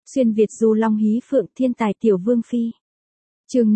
Xuyên Việt du long hí phượng thiên tài tiểu vương phi. Chương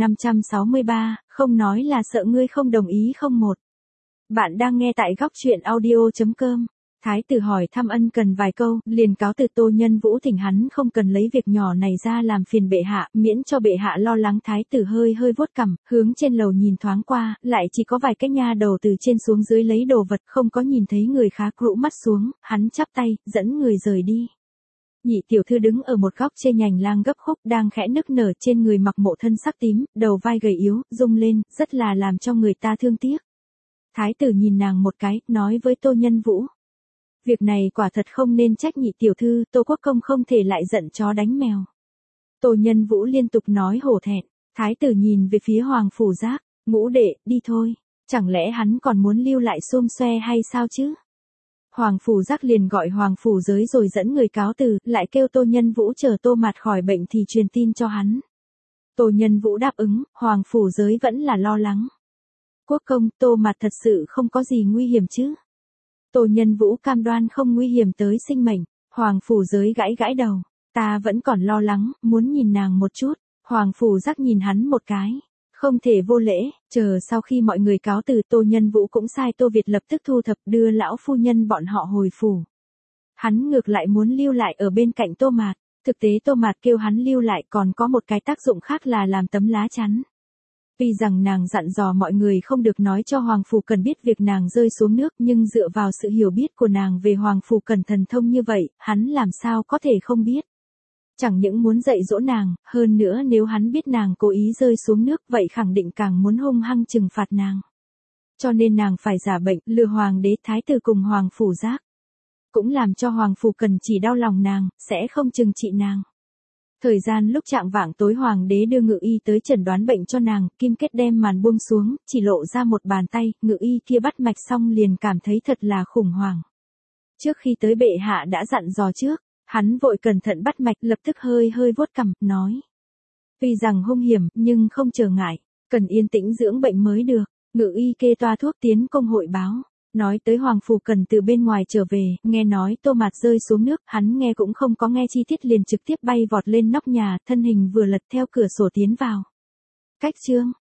563, không nói là sợ ngươi không đồng ý không một. Bạn đang nghe tại góc truyện audio.com. Thái tử hỏi thăm ân cần vài câu, liền cáo từ Tô Nhân Vũ thỉnh hắn không cần lấy việc nhỏ này ra làm phiền bệ hạ, miễn cho bệ hạ lo lắng. Thái tử hơi vuốt cằm, hướng trên lầu nhìn thoáng qua, lại chỉ có vài cái nha đầu từ trên xuống dưới lấy đồ vật, không có nhìn thấy người khá rũ mắt xuống, hắn chắp tay, dẫn người rời đi. Nhị tiểu thư đứng ở một góc trên nhành lang gấp khúc đang khẽ nức nở, trên người mặc mộ thân sắc tím, đầu vai gầy yếu, rung lên, rất là làm cho người ta thương tiếc. Thái tử nhìn nàng một cái, nói với Tô Nhân Vũ. Việc này quả thật không nên trách nhị tiểu thư, Tô Quốc Công không thể lại giận chó đánh mèo. Tô Nhân Vũ liên tục nói hổ thẹn. Thái tử nhìn về phía Hoàng Phủ Giác, Ngũ đệ, đi thôi, chẳng lẽ hắn còn muốn lưu lại xôm xoe hay sao chứ? Hoàng Phủ Giác liền gọi Hoàng Phủ Giới rồi dẫn người cáo từ, lại kêu Tô Nhân Vũ chờ Tô Mạt khỏi bệnh thì truyền tin cho hắn. Tô Nhân Vũ đáp ứng, Hoàng Phủ Giới vẫn là lo lắng. Quốc công, Tô Mạt thật sự không có gì nguy hiểm chứ? Tô Nhân Vũ cam đoan không nguy hiểm tới sinh mệnh. Hoàng Phủ Giới gãi đầu, ta vẫn còn lo lắng, muốn nhìn nàng một chút. Hoàng Phủ Giác nhìn hắn một cái. Không thể vô lễ, chờ sau khi mọi người cáo từ Tô Nhân Vũ cũng sai Tô Việt lập tức thu thập đưa lão phu nhân bọn họ hồi phủ. Hắn ngược lại muốn lưu lại ở bên cạnh Tô Mạt, thực tế Tô Mạt kêu hắn lưu lại còn có một cái tác dụng khác là làm tấm lá chắn. Tuy rằng nàng dặn dò mọi người không được nói cho Hoàng Phủ Cần biết việc nàng rơi xuống nước, nhưng dựa vào sự hiểu biết của nàng về Hoàng Phủ Cần thần thông như vậy, hắn làm sao có thể không biết. Chẳng những muốn dạy dỗ nàng, hơn nữa nếu hắn biết nàng cố ý rơi xuống nước vậy khẳng định càng muốn hung hăng trừng phạt nàng. Cho nên nàng phải giả bệnh, lừa Hoàng đế Thái tử cùng Hoàng Phủ Giác. Cũng làm cho Hoàng Phủ Cần chỉ đau lòng nàng, sẽ không trừng trị nàng. Thời gian lúc chạng vạng tối Hoàng đế đưa ngự y tới chẩn đoán bệnh cho nàng, kim kết đem màn buông xuống, chỉ lộ ra một bàn tay, ngự y kia bắt mạch xong liền cảm thấy thật là khủng hoảng. Trước khi tới bệ hạ đã dặn dò trước. Hắn vội cẩn thận bắt mạch, lập tức hơi vuốt cằm, nói. Tuy rằng hung hiểm, nhưng không trở ngại, cần yên tĩnh dưỡng bệnh mới được. Ngự y kê toa thuốc tiến công hội báo. Nói tới Hoàng Phủ Cần từ bên ngoài trở về, nghe nói Tô Mạt rơi xuống nước, hắn nghe cũng không có nghe chi tiết liền trực tiếp bay vọt lên nóc nhà, thân hình vừa lật theo cửa sổ tiến vào. Cách chương.